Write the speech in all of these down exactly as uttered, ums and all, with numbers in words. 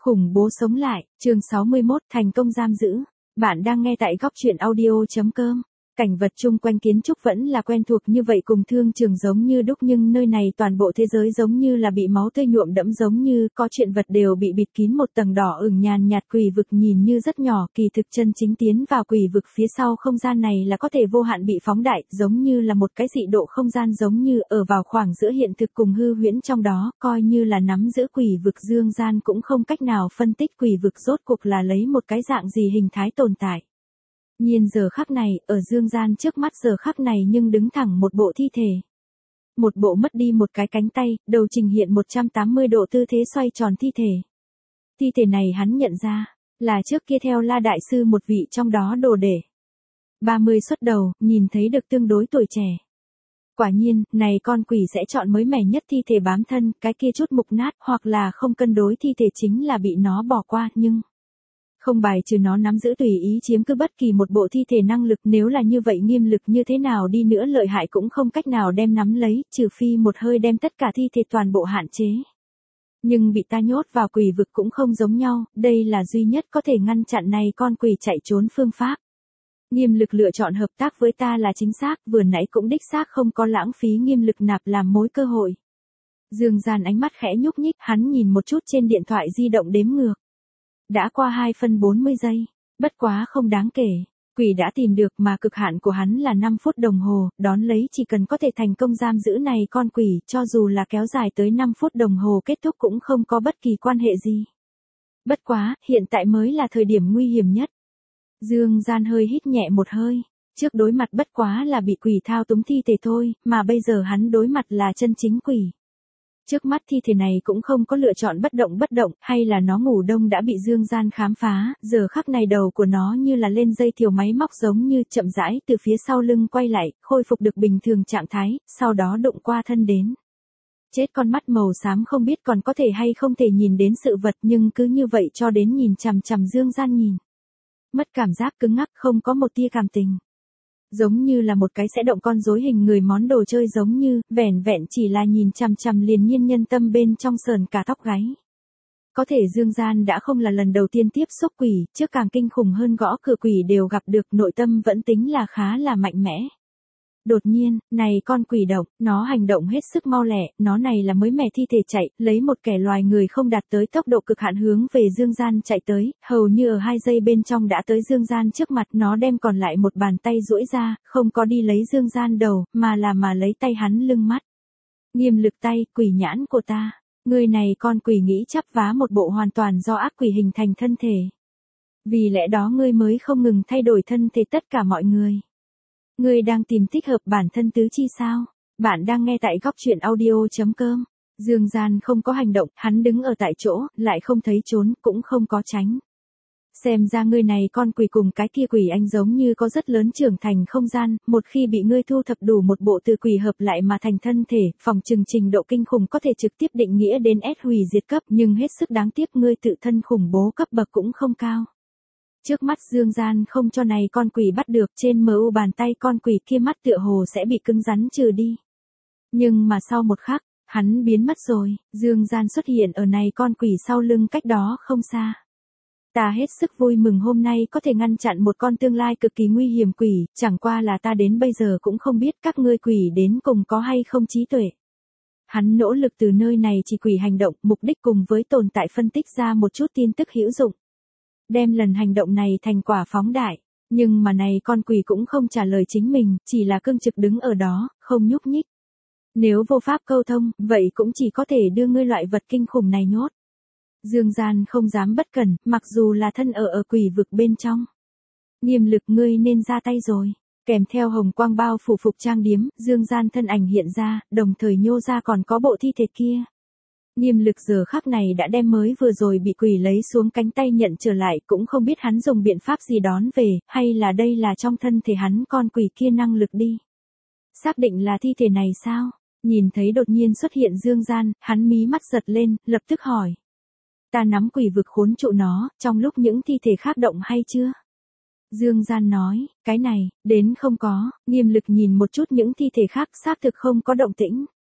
Khủng bố sống lại, chương sáu mươi mốt, thành công giam giữ. Bạn đang nghe tại góc truyện audio.com. Cảnh vật chung quanh kiến trúc vẫn là quen thuộc như vậy, cùng thương trường giống như đúc, nhưng nơi này toàn bộ thế giới giống như là bị máu tươi nhuộm đẫm, giống như có chuyện vật đều bị bịt kín một tầng đỏ ửng nhàn nhạt. Quỷ vực nhìn như rất nhỏ, kỳ thực chân chính tiến vào quỷ vực phía sau không gian này là có thể vô hạn bị phóng đại, giống như là một cái dị độ không gian, giống như ở vào khoảng giữa hiện thực cùng hư huyễn trong đó, coi như là nắm giữ quỷ vực Dương Gian cũng không cách nào phân tích quỷ vực rốt cuộc là lấy một cái dạng gì hình thái tồn tại. Nhiên giờ khắc này, ở Dương Gian trước mắt giờ khắc này nhưng đứng thẳng một bộ thi thể. Một bộ mất đi một cái cánh tay, đầu trình hiện một trăm tám mươi độ tư thế xoay tròn thi thể. Thi thể này hắn nhận ra, là trước kia theo La Đại Sư một vị trong đó đồ đệ. ba mươi xuất đầu, nhìn thấy được tương đối tuổi trẻ. Quả nhiên, này con quỷ sẽ chọn mới mẻ nhất thi thể bám thân, cái kia chút mục nát hoặc là không cân đối thi thể chính là bị nó bỏ qua, nhưng không bài trừ nó nắm giữ tùy ý chiếm cứ bất kỳ một bộ thi thể năng lực, nếu là như vậy nghiêm lực như thế nào đi nữa lợi hại cũng không cách nào đem nắm lấy, trừ phi một hơi đem tất cả thi thể toàn bộ hạn chế. Nhưng bị ta nhốt vào quỷ vực cũng không giống nhau, đây là duy nhất có thể ngăn chặn này con quỷ chạy trốn phương pháp. Nghiêm lực lựa chọn hợp tác với ta là chính xác, vừa nãy cũng đích xác không có lãng phí nghiêm lực nạp làm mối cơ hội. Dương Gian ánh mắt khẽ nhúc nhích, hắn nhìn một chút trên điện thoại di động đếm ngược. Đã qua hai phân bốn mươi giây, bất quá không đáng kể. Quỷ đã tìm được mà cực hạn của hắn là năm phút đồng hồ, đón lấy chỉ cần có thể thành công giam giữ này con quỷ, cho dù là kéo dài tới năm phút đồng hồ kết thúc cũng không có bất kỳ quan hệ gì. Bất quá, hiện tại mới là thời điểm nguy hiểm nhất. Dương Gian hơi hít nhẹ một hơi, trước đối mặt bất quá là bị quỷ thao túng thi thể thôi, mà bây giờ hắn đối mặt là chân chính quỷ. Trước mắt thi thể này cũng không có lựa chọn bất động bất động, hay là nó ngủ đông đã bị Dương Gian khám phá, giờ khắc này đầu của nó như là lên dây thiều máy móc, giống như chậm rãi từ phía sau lưng quay lại, khôi phục được bình thường trạng thái, sau đó đụng qua thân đến. Chết con mắt màu xám không biết còn có thể hay không thể nhìn đến sự vật, nhưng cứ như vậy cho đến nhìn chằm chằm Dương Gian nhìn. Mất cảm giác cứng ngắc, không có một tia cảm tình. Giống như là một cái sẽ động con rối hình người món đồ chơi, giống như, vẻn vẹn chỉ là nhìn chằm chằm liền nhiên nhân tâm bên trong sờn cả tóc gáy. Có thể Dương Gian đã không là lần đầu tiên tiếp xúc quỷ, trước càng kinh khủng hơn gõ cửa quỷ đều gặp được, nội tâm vẫn tính là khá là mạnh mẽ. Đột nhiên, này con quỷ động, nó hành động hết sức mau lẹ, nó này là mới mẻ thi thể chạy, lấy một kẻ loài người không đạt tới tốc độ cực hạn hướng về Dương Gian chạy tới, hầu như ở hai giây bên trong đã tới Dương Gian trước mặt, nó đem còn lại một bàn tay duỗi ra, không có đi lấy Dương Gian đầu, mà là mà lấy tay hắn lưng mắt. Nghiêm lực tay, quỷ nhãn của ta, người này con quỷ nghĩ chắp vá một bộ hoàn toàn do ác quỷ hình thành thân thể. Vì lẽ đó ngươi mới không ngừng thay đổi thân thể tất cả mọi người. Ngươi đang tìm thích hợp bản thân tứ chi sao? Bạn đang nghe tại góc truyện audio.com. Dương Gian không có hành động, hắn đứng ở tại chỗ, lại không thấy trốn, cũng không có tránh. Xem ra ngươi này con quỷ cùng cái kia quỷ anh giống như có rất lớn trưởng thành không gian, một khi bị ngươi thu thập đủ một bộ từ quỷ hợp lại mà thành thân thể, phòng trừng trình độ kinh khủng có thể trực tiếp định nghĩa đến S hủy diệt cấp, nhưng hết sức đáng tiếc ngươi tự thân khủng bố cấp bậc cũng không cao. Trước mắt Dương Gian không cho này con quỷ bắt được, trên em u bàn tay con quỷ kia mắt tựa hồ sẽ bị cứng rắn trừ đi. Nhưng mà sau một khắc, hắn biến mất rồi, Dương Gian xuất hiện ở này con quỷ sau lưng cách đó không xa. Ta hết sức vui mừng hôm nay có thể ngăn chặn một con tương lai cực kỳ nguy hiểm quỷ, chẳng qua là ta đến bây giờ cũng không biết các ngươi quỷ đến cùng có hay không trí tuệ. Hắn nỗ lực từ nơi này chỉ quỷ hành động, mục đích cùng với tồn tại phân tích ra một chút tin tức hữu dụng. Đem lần hành động này thành quả phóng đại, nhưng mà này con quỷ cũng không trả lời chính mình, chỉ là cương trực đứng ở đó, không nhúc nhích. Nếu vô pháp câu thông, vậy cũng chỉ có thể đưa ngươi loại vật kinh khủng này nhốt. Dương Gian không dám bất cẩn, mặc dù là thân ở ở quỷ vực bên trong. Nghiêm lực, ngươi nên ra tay rồi. Kèm theo hồng quang bao phủ phục trang điếm, Dương Gian thân ảnh hiện ra, đồng thời nhô ra còn có bộ thi thể kia. Nghiêm lực giờ khắc này đã đem mới vừa rồi bị quỷ lấy xuống cánh tay nhận trở lại, cũng không biết hắn dùng biện pháp gì đón về, hay là đây là trong thân thể hắn con quỷ kia năng lực đi. Xác định là thi thể này sao? Nhìn thấy đột nhiên xuất hiện Dương Gian, hắn mí mắt giật lên, lập tức hỏi. Ta nắm quỷ vực khốn trụ nó, trong lúc những thi thể khác động hay chưa? Dương Gian nói, cái này, đến không có, nghiêm lực nhìn một chút những thi thể khác xác thực không có động tĩnh.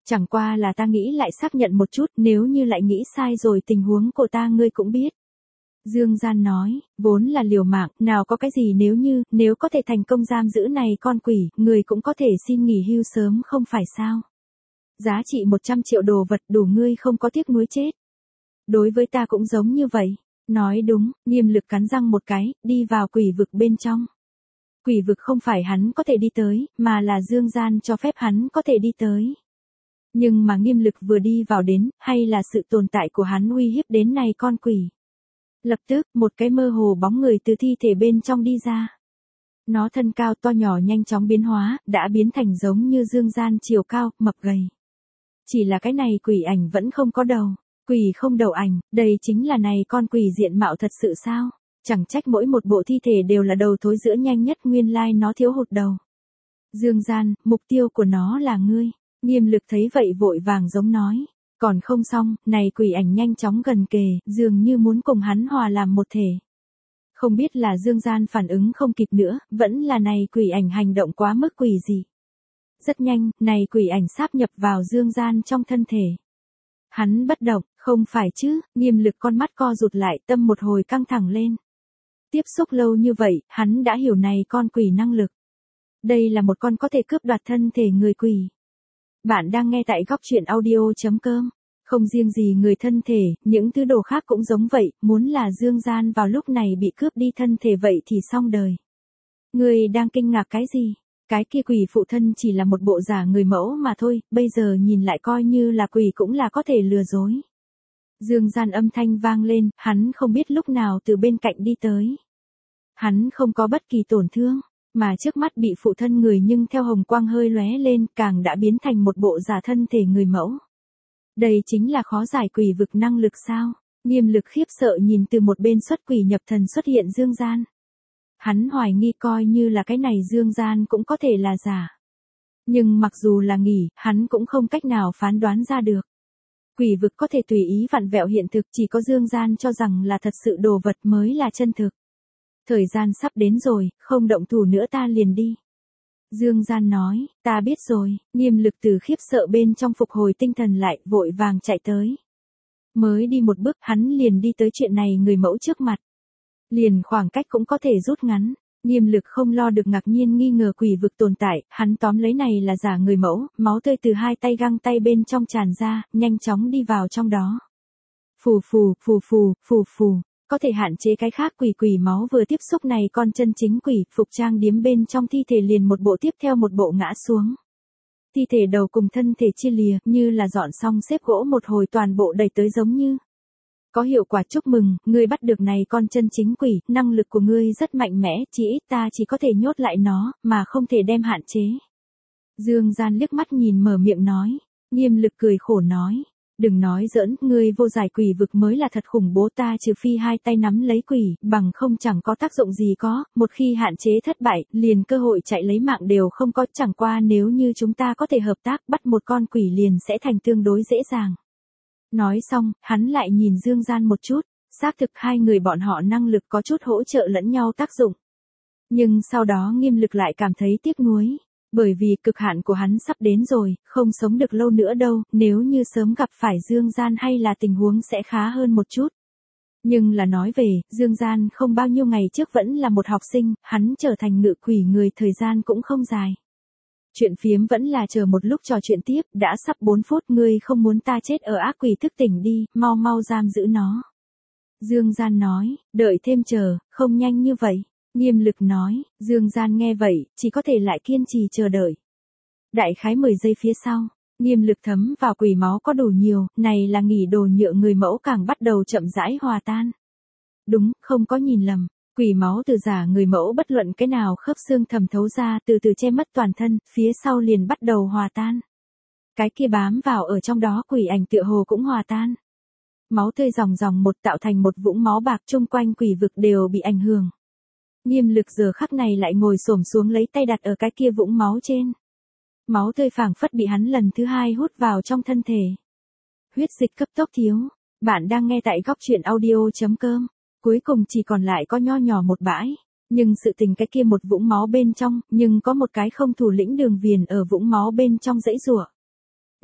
Chẳng qua là ta nghĩ lại xác nhận một chút, nếu như lại nghĩ sai rồi tình huống của ta ngươi cũng biết. Dương Gian nói, vốn là liều mạng, nào có cái gì nếu như, nếu có thể thành công giam giữ này con quỷ, người cũng có thể xin nghỉ hưu sớm không phải sao. Giá trị một trăm triệu đồ vật đủ ngươi không có tiếc nuối chết. Đối với ta cũng giống như vậy. Nói đúng, Nghiêm Lực cắn răng một cái, đi vào quỷ vực bên trong. Quỷ vực không phải hắn có thể đi tới, mà là Dương Gian cho phép hắn có thể đi tới. Nhưng mà Nghiêm Lực vừa đi vào đến, hay là sự tồn tại của hắn uy hiếp đến này con quỷ. Lập tức, một cái mơ hồ bóng người từ thi thể bên trong đi ra. Nó thân cao to nhỏ nhanh chóng biến hóa, đã biến thành giống như Dương Gian chiều cao, mập gầy. Chỉ là cái này quỷ ảnh vẫn không có đầu. Quỷ không đầu ảnh, đây chính là này con quỷ diện mạo thật sự sao? Chẳng trách mỗi một bộ thi thể đều là đầu thối giữa nhanh nhất, nguyên lai nó thiếu hụt đầu. Dương Gian, mục tiêu của nó là ngươi. Nghiêm Lực thấy vậy vội vàng giống nói. Còn không xong, này quỷ ảnh nhanh chóng gần kề, dường như muốn cùng hắn hòa làm một thể. Không biết là Dương Gian phản ứng không kịp nữa, vẫn là này quỷ ảnh hành động quá mức quỷ dị. Rất nhanh, này quỷ ảnh sáp nhập vào Dương Gian trong thân thể. Hắn bất động, không phải chứ, Nghiêm Lực con mắt co rụt lại, tâm một hồi căng thẳng lên. Tiếp xúc lâu như vậy, hắn đã hiểu này con quỷ năng lực. Đây là một con có thể cướp đoạt thân thể người quỷ. Bạn đang nghe tại góc truyện audio chấm com. Không riêng gì người thân thể, những thứ đồ khác cũng giống vậy, muốn là Dương Gian vào lúc này bị cướp đi thân thể vậy thì xong đời. Người đang kinh ngạc cái gì? Cái kia quỷ phụ thân chỉ là một bộ giả người mẫu mà thôi, bây giờ nhìn lại coi như là quỷ cũng là có thể lừa dối. Dương Gian âm thanh vang lên, hắn không biết lúc nào từ bên cạnh đi tới. Hắn không có bất kỳ tổn thương, mà trước mắt bị phụ thân người nhưng theo hồng quang hơi lóe lên, càng đã biến thành một bộ giả thân thể người mẫu. Đây chính là khó giải quỷ vực năng lực sao? Nghiêm Lực khiếp sợ nhìn từ một bên xuất quỷ nhập thần xuất hiện Dương Gian. Hắn hoài nghi coi như là cái này Dương Gian cũng có thể là giả. Nhưng mặc dù là nghỉ, hắn cũng không cách nào phán đoán ra được. Quỷ vực có thể tùy ý vặn vẹo hiện thực, chỉ có Dương Gian cho rằng là thật sự đồ vật mới là chân thực. Thời gian sắp đến rồi, không động thủ nữa ta liền đi. Dương Gian nói, ta biết rồi. Nghiêm Lực từ khiếp sợ bên trong phục hồi tinh thần lại, vội vàng chạy tới. Mới đi một bước, hắn liền đi tới chuyện này người mẫu trước mặt. Liền khoảng cách cũng có thể rút ngắn. Nghiêm Lực không lo được ngạc nhiên nghi ngờ quỷ vực tồn tại, hắn tóm lấy này là giả người mẫu, máu tươi từ hai tay găng tay bên trong tràn ra, nhanh chóng đi vào trong đó. Phù phù, phù phù, phù phù, có thể hạn chế cái khác quỷ quỷ máu vừa tiếp xúc này con chân chính quỷ, phục trang điếm bên trong thi thể liền một bộ tiếp theo một bộ ngã xuống. Thi thể đầu cùng thân thể chia lìa, như là dọn xong xếp gỗ một hồi toàn bộ đẩy tới giống như. Có hiệu quả, chúc mừng, ngươi bắt được này con chân chính quỷ, năng lực của ngươi rất mạnh mẽ, chỉ ít ta chỉ có thể nhốt lại nó, mà không thể đem hạn chế. Dương Gian liếc mắt nhìn mở miệng nói, Nghiêm Lực cười khổ nói, đừng nói giỡn, ngươi vô giải quỷ vực mới là thật khủng bố, ta trừ phi hai tay nắm lấy quỷ, bằng không chẳng có tác dụng gì có, một khi hạn chế thất bại, liền cơ hội chạy lấy mạng đều không có, chẳng qua nếu như chúng ta có thể hợp tác bắt một con quỷ liền sẽ thành tương đối dễ dàng. Nói xong, hắn lại nhìn Dương Gian một chút, xác thực hai người bọn họ năng lực có chút hỗ trợ lẫn nhau tác dụng. Nhưng sau đó Nghiêm Lực lại cảm thấy tiếc nuối, bởi vì cực hạn của hắn sắp đến rồi, không sống được lâu nữa đâu, nếu như sớm gặp phải Dương Gian hay là tình huống sẽ khá hơn một chút. Nhưng là nói về, Dương Gian không bao nhiêu ngày trước vẫn là một học sinh, hắn trở thành ngự quỷ người thời gian cũng không dài. Chuyện phiếm vẫn là chờ một lúc trò chuyện tiếp, đã sắp bốn phút, ngươi không muốn ta chết ở ác quỷ thức tỉnh đi, mau mau giam giữ nó. Dương Gian nói, đợi thêm chờ, không nhanh như vậy. Nghiêm Lực nói, Dương Gian nghe vậy, chỉ có thể lại kiên trì chờ đợi. Đại khái mười giây phía sau, Nghiêm Lực thấm vào quỷ máu có đủ nhiều, này là nghỉ đồ nhựa người mẫu càng bắt đầu chậm rãi hòa tan. Đúng, không có nhìn lầm. Quỷ máu từ giả người mẫu bất luận cái nào khớp xương thẩm thấu ra từ từ che mất toàn thân, phía sau liền bắt đầu hòa tan. Cái kia bám vào ở trong đó quỷ ảnh tựa hồ cũng hòa tan. Máu tươi ròng ròng một tạo thành một vũng máu bạc, chung quanh quỷ vực đều bị ảnh hưởng. Nghiêm Lực giờ khắc này lại ngồi xổm xuống lấy tay đặt ở cái kia vũng máu trên. Máu tươi phảng phất bị hắn lần thứ hai hút vào trong thân thể. Huyết dịch cấp tốc thiếu. Bạn đang nghe tại góc truyện audio chấm com. Cuối cùng chỉ còn lại có nho nhỏ một bãi, nhưng sự tình cái kia một vũng máu bên trong, nhưng có một cái không thủ lĩnh Đường Viền ở vũng máu bên trong dãy rủa.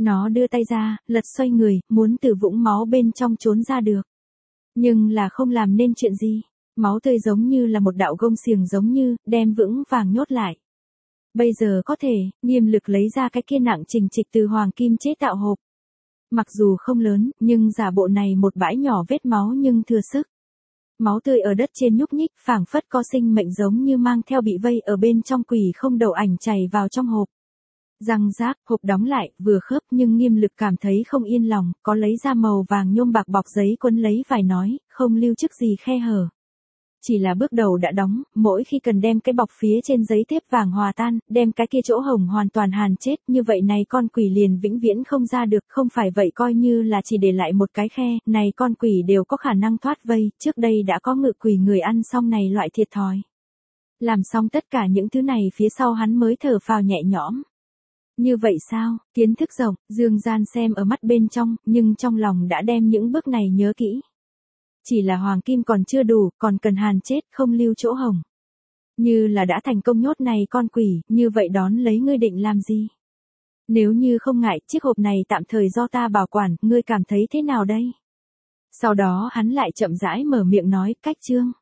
Nó đưa tay ra, lật xoay người, muốn từ vũng máu bên trong trốn ra được. Nhưng là không làm nên chuyện gì. Máu tươi giống như là một đạo gông xiềng giống như, đem vững vàng nhốt lại. Bây giờ có thể, Nghiêm Lực lấy ra cái kia nặng trình trịch từ hoàng kim chế tạo hộp. Mặc dù không lớn, nhưng giả bộ này một bãi nhỏ vết máu nhưng thừa sức. Máu tươi ở đất trên nhúc nhích, phảng phất có sinh mệnh giống như mang theo bị vây ở bên trong quỷ không đầu ảnh chảy vào trong hộp. Răng rác, hộp đóng lại, vừa khớp nhưng Nghiêm Lực cảm thấy không yên lòng, có lấy ra màu vàng nhôm bạc bọc giấy quấn lấy vải nói, không lưu chức gì khe hở. Chỉ là bước đầu đã đóng, mỗi khi cần đem cái bọc phía trên giấy thép vàng hòa tan, đem cái kia chỗ hồng hoàn toàn hàn chết, như vậy này con quỷ liền vĩnh viễn không ra được, không phải vậy coi như là chỉ để lại một cái khe, này con quỷ đều có khả năng thoát vây, trước đây đã có ngự quỷ người ăn xong này loại thiệt thòi. Làm xong tất cả những thứ này phía sau hắn mới thở phào nhẹ nhõm. Như vậy sao, kiến thức rộng, Dương Gian xem ở mắt bên trong, nhưng trong lòng đã đem những bước này nhớ kỹ. Chỉ là hoàng kim còn chưa đủ, còn cần hàn chết, không lưu chỗ hồng. Như là đã thành công nhốt này con quỷ, như vậy đón lấy ngươi định làm gì? Nếu như không ngại, chiếc hộp này tạm thời do ta bảo quản, ngươi cảm thấy thế nào đây? Sau đó hắn lại chậm rãi mở miệng nói, cách chương.